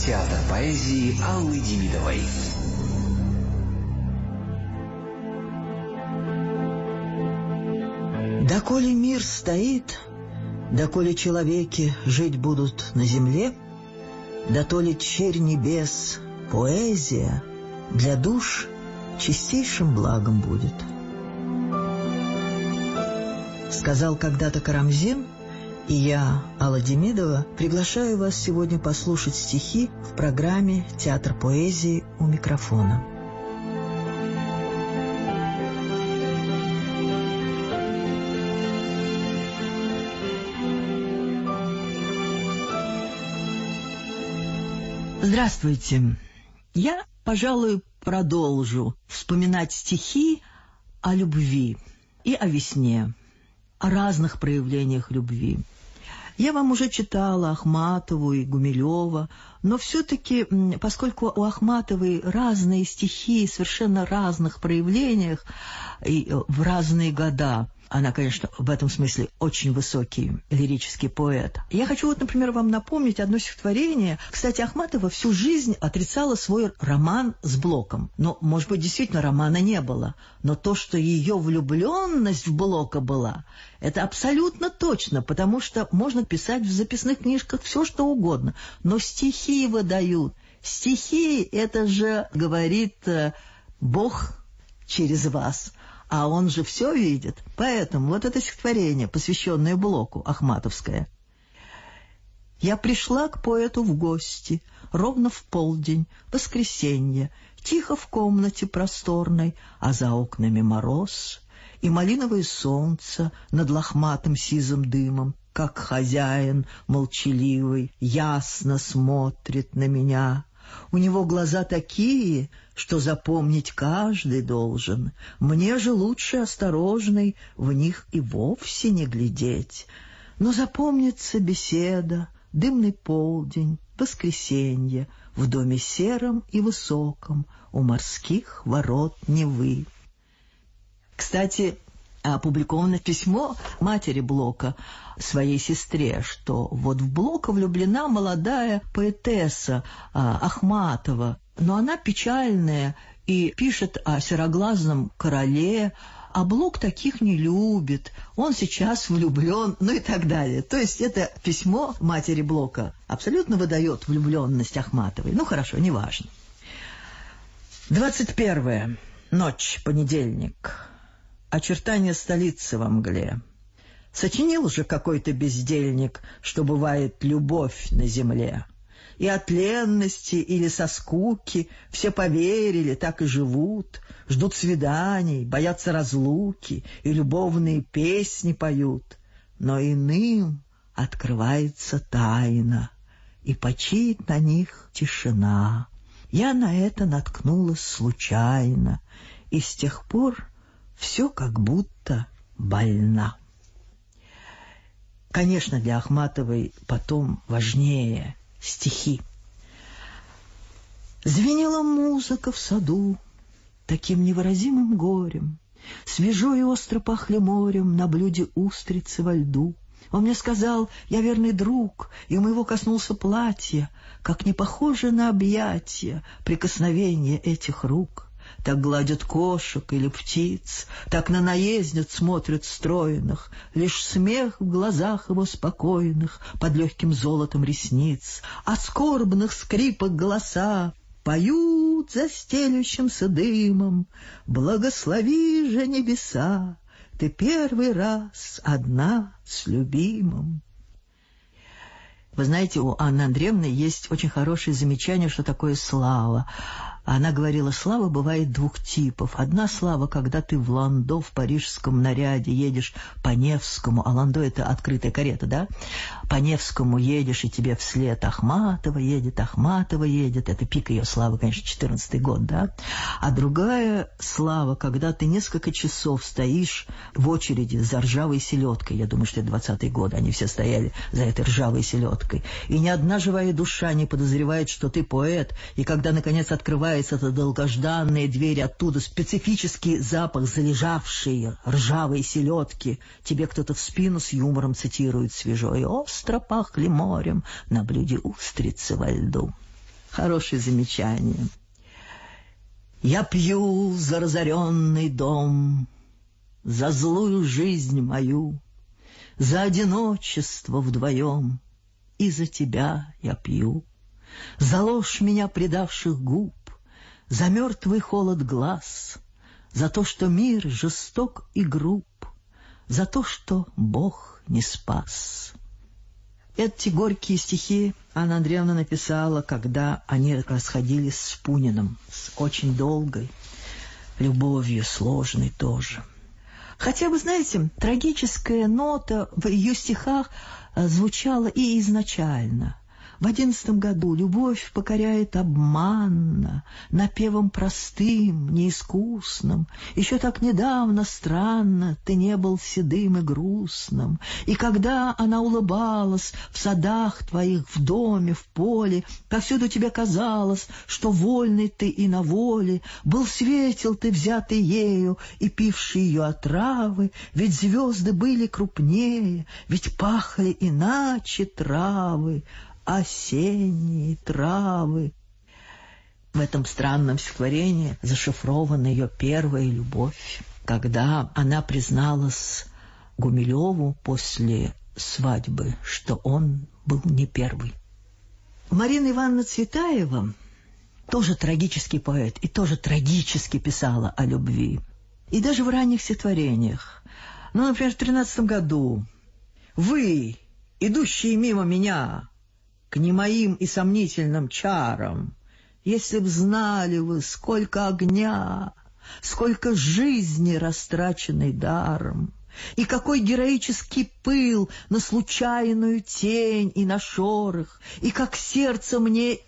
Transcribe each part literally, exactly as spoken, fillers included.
Театр поэзии Аллы Демидовой. Доколе мир стоит, доколе человеки жить будут на земле, дотоле черь небес, поэзия для душ чистейшим благом будет. Сказал когда-то Карамзин, и я, Алла Демидова, приглашаю вас сегодня послушать стихи в программе «Театр поэзии» у микрофона. Здравствуйте. Я, пожалуй, продолжу вспоминать стихи о любви и о весне, о разных проявлениях любви. Я вам уже читала Ахматову и Гумилева, но все-таки, поскольку у Ахматовой разные стихи, совершенно разных проявлениях и в разные года, она, конечно, в этом смысле очень высокий лирический поэт. Я хочу вот, например, вам напомнить одно стихотворение. Кстати, Ахматова всю жизнь отрицала свой роман с Блоком. Но, может быть, действительно романа не было. Но то, что ее влюбленность в Блока была, это абсолютно точно, потому что можно писать в записных книжках все, что угодно. Но стихи выдают. Стихи — это же, говорит Бог через вас. А он же все видит. Поэтому вот это стихотворение, посвященное Блоку, ахматовское. «Я пришла к поэту в гости ровно в полдень, воскресенье, тихо в комнате просторной, а за окнами мороз и малиновое солнце над лохматым сизым дымом, как хозяин молчаливый ясно смотрит на меня». У него глаза такие, что запомнить каждый должен. Мне же лучше осторожный в них и вовсе не глядеть. Но запомнится беседа, дымный полдень, воскресенье, в доме сером и высоком, у морских ворот Невы. Кстати, опубликовано письмо матери Блока своей сестре, что вот в Блока влюблена молодая поэтесса а, Ахматова, но она печальная и пишет о сероглазном короле, а Блок таких не любит, он сейчас влюблен, ну и так далее. То есть это письмо матери Блока абсолютно выдает влюбленность Ахматовой. Ну хорошо, неважно. двадцать первое. Ночь, понедельник. Очертания столицы во мгле. Сочинил же какой-то бездельник, что бывает любовь на земле. И от ленности или со скуки все поверили, так и живут, ждут свиданий, боятся разлуки и любовные песни поют. Но иным открывается тайна, и почиет на них тишина. Я на это наткнулась случайно, и с тех пор все как будто больна. Конечно, для Ахматовой потом важнее стихи. Звенела музыка в саду таким невыразимым горем, свежо и остро пахли морем на блюде устрицы во льду. Он мне сказал: я верный друг, и у моего коснулся платья, как не похоже на объятия прикосновение этих рук. Так гладят кошек или птиц, так на наездниц смотрят стройных, лишь смех в глазах его спокойных под легким золотом ресниц, а скорбных скрипок голоса поют за стелющимся дымом: благослови же небеса, ты первый раз одна с любимым. Вы знаете, у Анны Андреевны есть очень хорошее замечание, что такое слава. Она говорила, слава бывает двух типов. Одна слава, когда ты в ландо в парижском наряде едешь по Невскому, а ландо — это открытая карета, да? По Невскому едешь, и тебе вслед Ахматова едет, Ахматова едет. Это пик ее славы, конечно, четырнадцатый год, да? А другая слава, когда ты несколько часов стоишь в очереди за ржавой селедкой. Я думаю, что это двадцатые годы, они все стояли за этой ржавой селедкой. И ни одна живая душа не подозревает, что ты поэт, и когда, наконец, открывается это долгожданная дверь, оттуда специфический запах залежавшей ржавой селедки. Тебе кто-то в спину с юмором цитирует свежо: и остро пахли морем на блюде устрицы во льду. Хорошее замечание. Я пью за разоренный дом, за злую жизнь мою, за одиночество вдвоем, и за тебя я пью, за ложь меня предавших губ, за мертвый холод глаз, за то, что мир жесток и груб, за то, что Бог не спас. Эти горькие стихи Анна Андреевна написала, когда они расходились с Пуниным, с очень долгой любовью, сложной тоже. Хотя, вы знаете, трагическая нота в ее стихах звучала и изначально. В одиннадцатом году любовь покоряет обманно, напевом простым, неискусным. Еще так недавно странно ты не был седым и грустным. И когда она улыбалась в садах твоих, в доме, в поле, повсюду тебе казалось, что вольный ты и на воле, был светел ты, взятый ею и пивший ее отравы, ведь звезды были крупнее, ведь пахли иначе травы, осенние травы. В этом странном стихотворении зашифрована ее первая любовь, когда она призналась Гумилеву после свадьбы, что он был не первый. Марина Ивановна Цветаева тоже трагический поэт и тоже трагически писала о любви. И даже в ранних стихотворениях. Ну, например, в тринадцатом году «Вы, идущие мимо меня, к немоим и сомнительным чарам, если б знали вы, сколько огня, сколько жизни, растраченной даром, и какой героический пыл на случайную тень и на шорох, и как сердце мне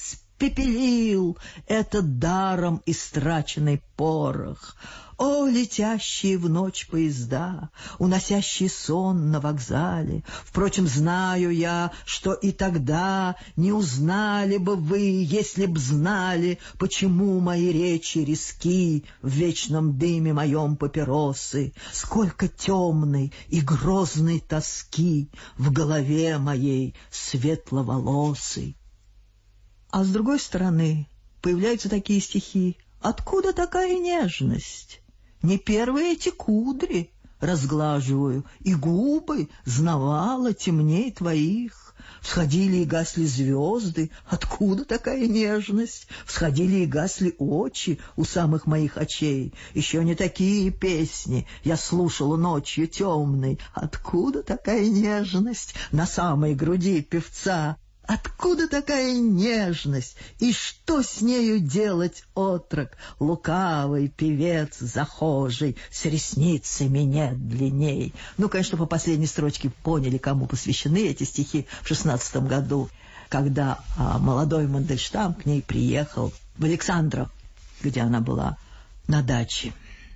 испепелил этот даром истраченный порох. О, летящие в ночь поезда, уносящие сон на вокзале! Впрочем, знаю я, что и тогда не узнали бы вы, если б знали, почему мои речи резки в вечном дыме моем папиросы, сколько темной и грозной тоски в голове моей светловолосой. А с другой стороны появляются такие стихи: «Откуда такая нежность? Не первые эти кудри разглаживаю, и губы знавала темней твоих. Всходили и гасли звезды, откуда такая нежность? Всходили и гасли очи у самых моих очей. Еще не такие песни я слушала ночью темной. Откуда такая нежность на самой груди певца? Откуда такая нежность? И что с нею делать, отрок, лукавый певец захожий, с ресницами нет длинней?» Ну, конечно, по последней строчке поняли, кому посвящены эти стихи в шестнадцатом году, когда а, молодой Мандельштам к ней приехал в Александров, где она была на даче.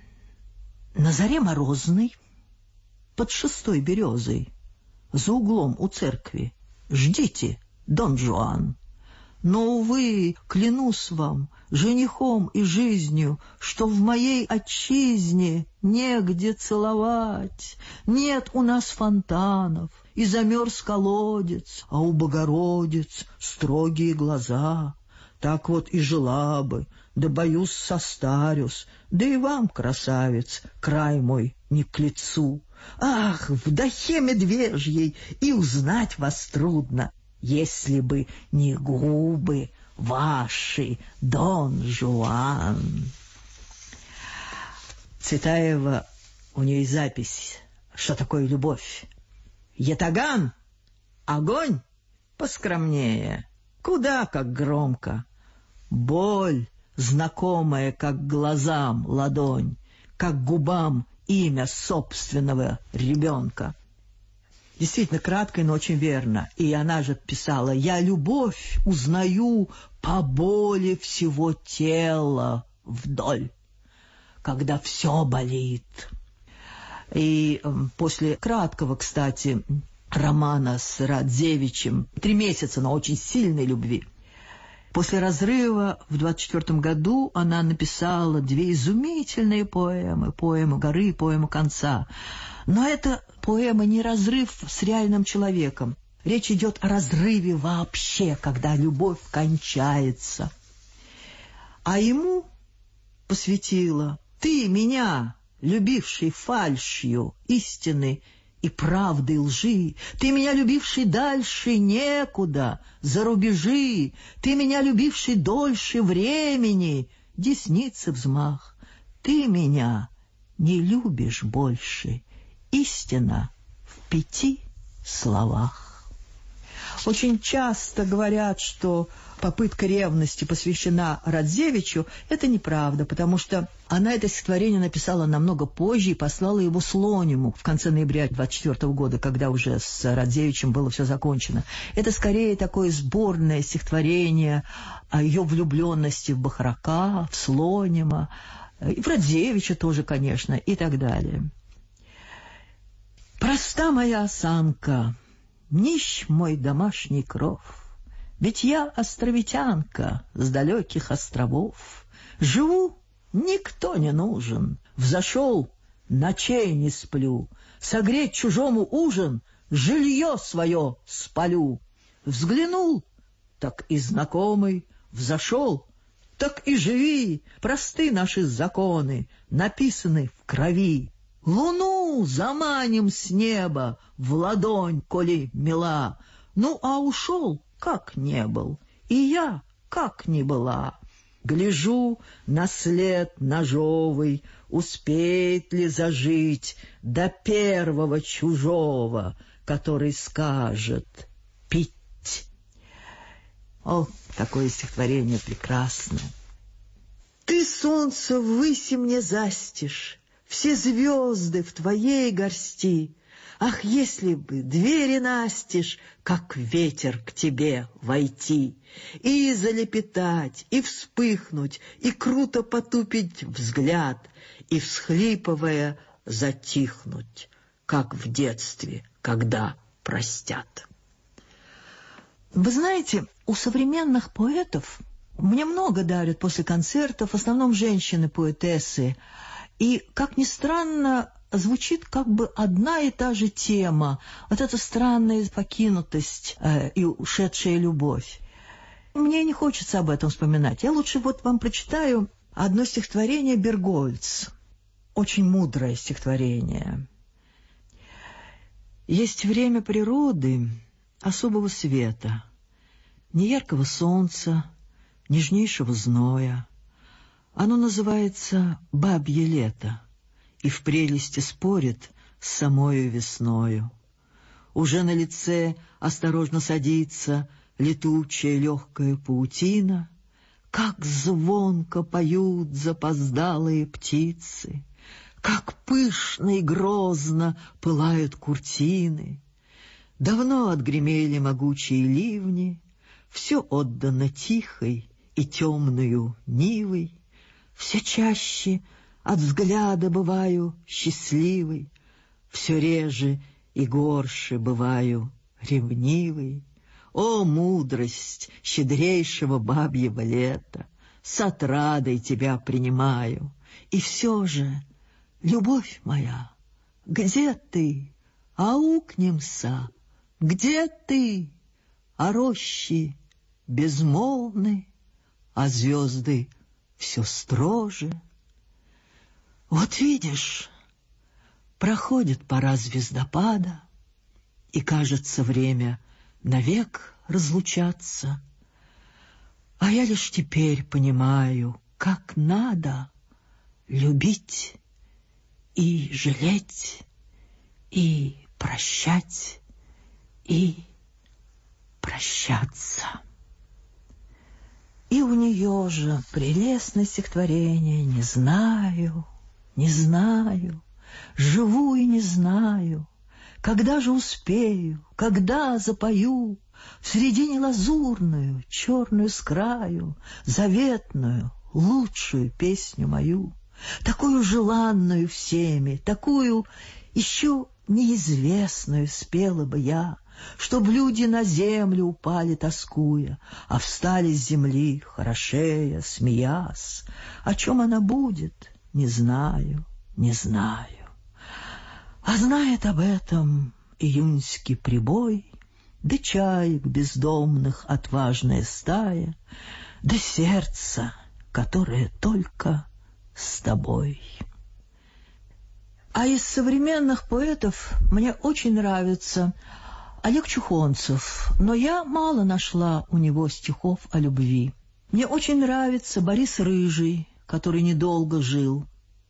На заре морозной, под шестой березой, за углом у церкви, ждите, Дон Жуан. Но, увы, клянусь вам, женихом и жизнью, что в моей отчизне негде целовать. Нет у нас фонтанов, и замерз колодец, а у Богородиц строгие глаза. Так вот и жила бы, да, боюсь, состарюсь, да и вам, красавец, край мой не к лицу. Ах, в дахе медвежьей и узнать вас трудно, если бы не губы ваши, Дон Жуан». Цветаева, у нее есть запись, что такое любовь. «Ятаган, огонь поскромнее, куда как громко. Боль, знакомая, как глазам ладонь, как губам имя собственного ребенка». Действительно, кратко, но очень верно. И она же писала: «Я любовь узнаю по боли всего тела вдоль, когда все болит». И э, после краткого, кстати, романа с Радзевичем, три месяца, но очень сильной любви, после разрыва в двадцать четвёртом году она написала две изумительные поэмы, поэму «Горы» и поэму «Конца». Но это поэма не разрыв с реальным человеком. речь идет о разрыве вообще, когда любовь кончается. А ему посвятила: «Ты меня, любивший фальшью истины и правды лжи, ты меня, любивший дальше некуда, за рубежи, ты меня, любивший дольше времени, десницы взмах, ты меня не любишь больше, истина в пяти словах». Очень часто говорят, что попытка ревности посвящена Радзевичу. Это неправда, потому что она это стихотворение написала намного позже и послала его Слониму в конце ноября двадцать четвёртого года, когда уже с Радзевичем было все закончено. Это скорее такое сборное стихотворение о ее влюбленности в Бахрака, в Слонима, и в Радзевича тоже, конечно, и так далее. «Проста моя осанка, нищ мой домашний кров, ведь я островитянка с далеких островов. Живу, никто не нужен, взошел, ночей не сплю, согреть чужому ужин, жилье свое спалю. Взглянул, так и знакомый, взошел, так и живи, просты наши законы, написаны в крови. Луну заманим с неба в ладонь, коли мила, ну а ушел, как не был, и я, как не была. Гляжу на след ножовый, успеет ли зажить до первого чужого, который скажет пить. О, такое стихотворение прекрасное. Ты, солнце, ввыси мне застишь, все звезды в твоей горсти. Ах, если бы двери настежь, как ветер к тебе войти, и залепетать, и вспыхнуть, и круто потупить взгляд, и, всхлипывая, затихнуть, как в детстве, когда простят. Вы знаете, у современных поэтов мне много дарят после концертов, в основном женщины-поэтессы, и, как ни странно, звучит как бы одна и та же тема, вот эта странная покинутость э, и ушедшая любовь. Мне не хочется об этом вспоминать. Я лучше вот вам прочитаю одно стихотворение Бергольц. Очень мудрое стихотворение. Есть время природы особого света, не яркого солнца, нежнейшего зноя. Оно называется «бабье лето» и в прелести спорит с самою весною. Уже на лице осторожно садится летучая легкая паутина, как звонко поют запоздалые птицы, как пышно и грозно пылают куртины. Давно отгремели могучие ливни, все отдано тихой и темною нивой. Все чаще от взгляда бываю счастливой, все реже и горше бываю ревнивой. О, мудрость щедрейшего бабьего лета! С отрадой тебя принимаю. И все же, любовь моя, где ты? Аукнемся, где ты? А рощи безмолвны, а звезды все строже. Вот видишь, проходит пора звездопада, и кажется время навек разлучаться. А я лишь теперь понимаю, как надо любить и жалеть, и прощать, и прощаться. И у нее же прелестное стихотворение «Не знаю, не знаю, живу и не знаю, когда же успею, когда запою в средине лазурную, черную с краю, заветную, лучшую песню мою, такую желанную всеми, такую еще неизвестную спела бы я, чтоб люди на землю упали, тоскуя, а встали с земли, хорошея, смеясь. О чем она будет, не знаю, не знаю. А знает об этом июньский прибой, да чаек бездомных отважная стая, да сердце, которое только с тобой. А из современных поэтов мне очень нравится Олег Чухонцев, но я мало нашла у него стихов о любви. Мне очень нравится Борис Рыжий, который недолго жил.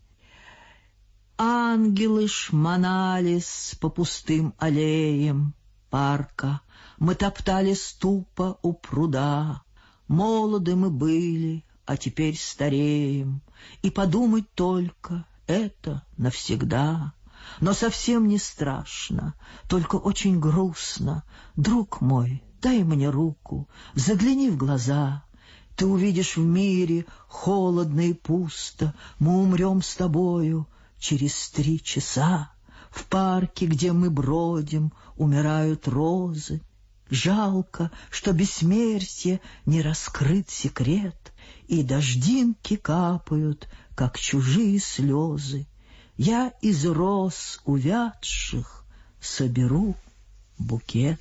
Ангелы шмонались по пустым аллеям парка, мы топтали ступа у пруда. Молоды мы были, а теперь стареем, и подумать только — это навсегда. Но совсем не страшно, только очень грустно. Друг мой, дай мне руку, загляни в глаза. Ты увидишь в мире холодно и пусто. Мы умрем с тобою через три часа. В парке, где мы бродим, умирают розы. Жалко, что бессмертие не раскрыт секрет, и дождинки капают, как чужие слезы. Я из роз увядших соберу букет.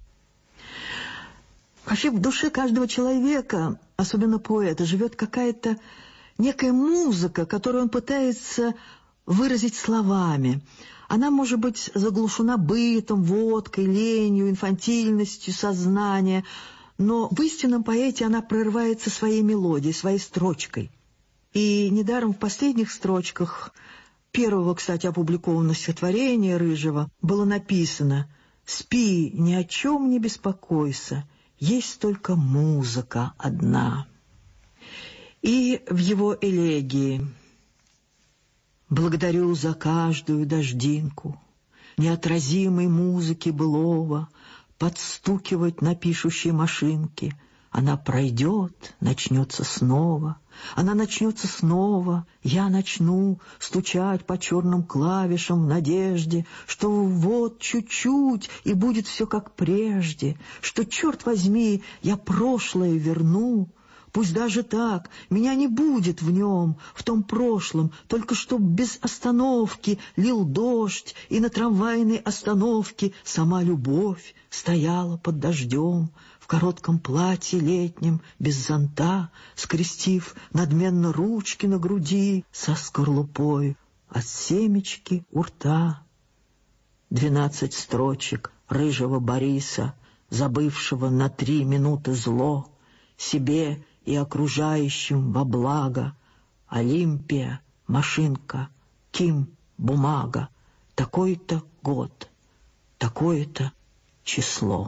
Вообще в душе каждого человека, особенно поэта, живет какая-то некая музыка, которую он пытается выразить словами. Она может быть заглушена бытом, водкой, ленью, инфантильностью сознания, но в истинном поэте она прорывается своей мелодией, своей строчкой. И недаром в последних строчках первого, кстати, опубликованного стихотворения Рыжего было написано: «Спи, ни о чем не беспокойся, есть только музыка одна». И в его элегии: «Благодарю за каждую дождинку, неотразимой музыки былого, подстукивать на пишущей машинке. Она пройдет, начнется снова, она начнется снова, я начну стучать по черным клавишам в надежде, что вот чуть-чуть, и будет все как прежде, что, черт возьми, я прошлое верну». Пусть даже так, меня не будет в нем, в том прошлом, только чтоб без остановки лил дождь, и на трамвайной остановке сама любовь стояла под дождем, в коротком платье летнем, без зонта, скрестив надменно ручки на груди, со скорлупой от семечки у рта. Двенадцать строчек рыжего Бориса, забывшего на три минуты зло, себе и окружающим во благо. Олимпия, машинка, Ким, бумага, такой-то год, такое-то число.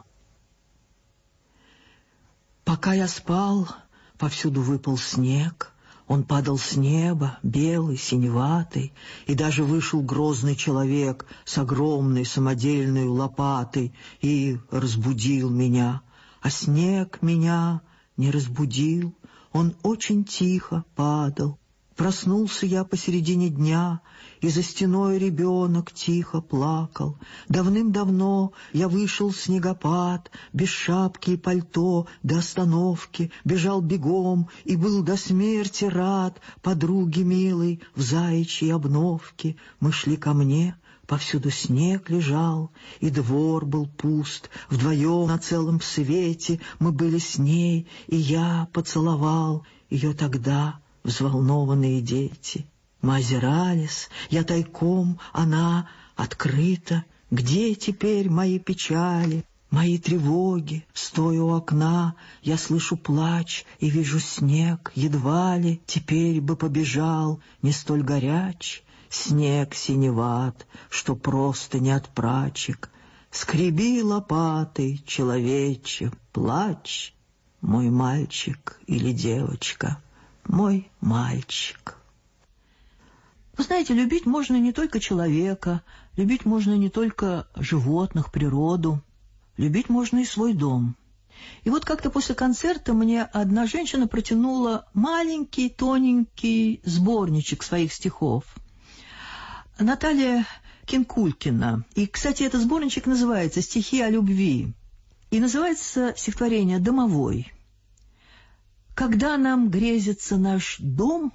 Пока я спал, повсюду выпал снег, он падал с неба, белый, синеватый, и даже вышел грозный человек с огромной самодельной лопатой и разбудил меня, а снег меня не разбудил, он очень тихо падал. Проснулся я посередине дня, и за стеной ребенок тихо плакал. Давным-давно я вышел в снегопад, без шапки и пальто, до остановки, бежал бегом и был до смерти рад подруге милой в заячьей обновке. Мы шли ко мне, повсюду снег лежал, и двор был пуст. Вдвоем на целом свете мы были с ней, и я поцеловал ее тогда, взволнованные дети. Мы озирались, я тайком, она открыто. Где теперь мои печали, мои тревоги? Стоя у окна, я слышу плач и вижу снег. Едва ли теперь бы побежал, не столь горяч. Снег синеват, что просто не от прачек. Скреби лопатой, человече, плачь, мой мальчик или девочка, мой мальчик. Вы знаете, любить можно не только человека, любить можно не только животных, природу, любить можно и свой дом. И вот как-то после концерта мне одна женщина протянула маленький, тоненький сборничек своих стихов. Наталья Кинкулькина. И, кстати, этот сборничек называется «Стихи о любви». И называется стихотворение «Домовой». Когда нам грезится наш дом,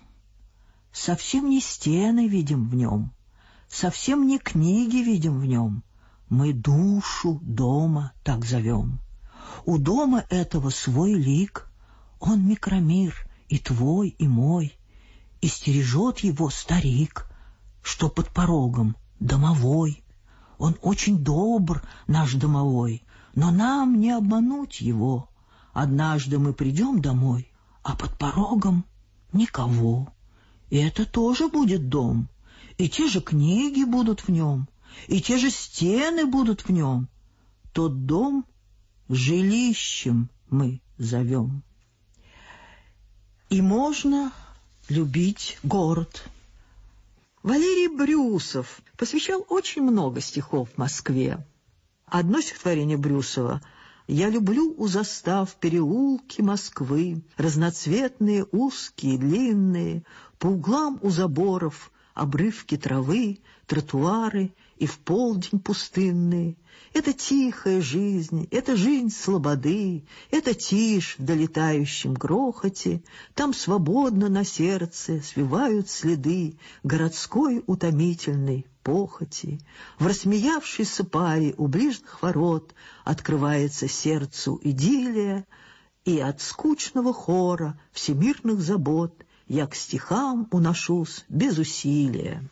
совсем не стены видим в нем, совсем не книги видим в нем, Мы душу дома так зовем. У дома этого свой лик, он микромир, и твой, и мой, и стережет его старик, что под порогом домовой. Он очень добр, наш домовой, но нам не обмануть его. Однажды мы придем домой, а под порогом никого. И это тоже будет дом, и те же книги будут в нем, и те же стены будут в нем. Тот дом жилищем мы зовем. И можно любить город. Валерий Брюсов посвящал очень много стихов Москве. Одно стихотворение Брюсова: «Я люблю у застав переулки Москвы, разноцветные, узкие, длинные, по углам у заборов обрывки травы, тротуары и в полдень пустынные. Это тихая жизнь, это жизнь слободы, это тишь в долетающем грохоте, там свободно на сердце свивают следы городской утомительной похоти. В рассмеявшейся паре у ближних ворот открывается сердцу идиллия, и от скучного хора всемирных забот я к стихам уношусь без усилия».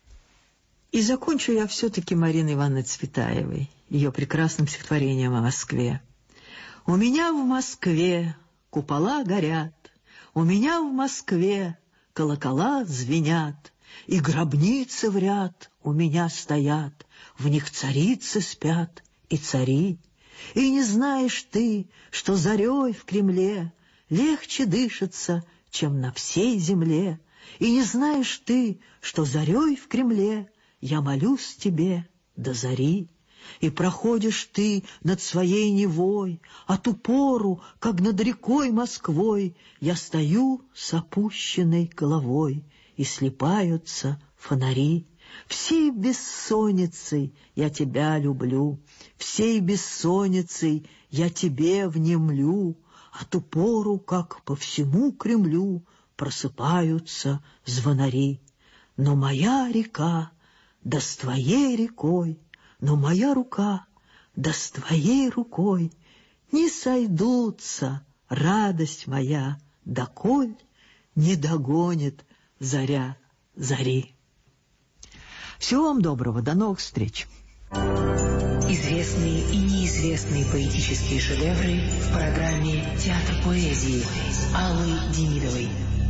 И закончу я все-таки Мариной Ивановной Цветаевой, ее прекрасным стихотворением о Москве. «У меня в Москве купола горят, у меня в Москве колокола звенят, и гробницы в ряд у меня стоят, в них царицы спят и цари. И не знаешь ты, что зарей в Кремле легче дышится, чем на всей земле. И не знаешь ты, что зарей в Кремле я молюсь тебе до зари. И проходишь ты над своей Невой, а ту пору, как над рекой Москвой, я стою с опущенной головой, и слипаются фонари. Всей бессонницей я тебя люблю, всей бессонницей я тебе внемлю, а ту пору, как по всему Кремлю просыпаются звонари. Но моя река, да с твоей рекой, но моя рука, да с твоей рукой не сойдутся, радость моя, доколь не догонит заря зари». Всего вам доброго, до новых встреч. Известные и неизвестные поэтические шедевры в программе «Театр поэзии» Аллы Демидовой.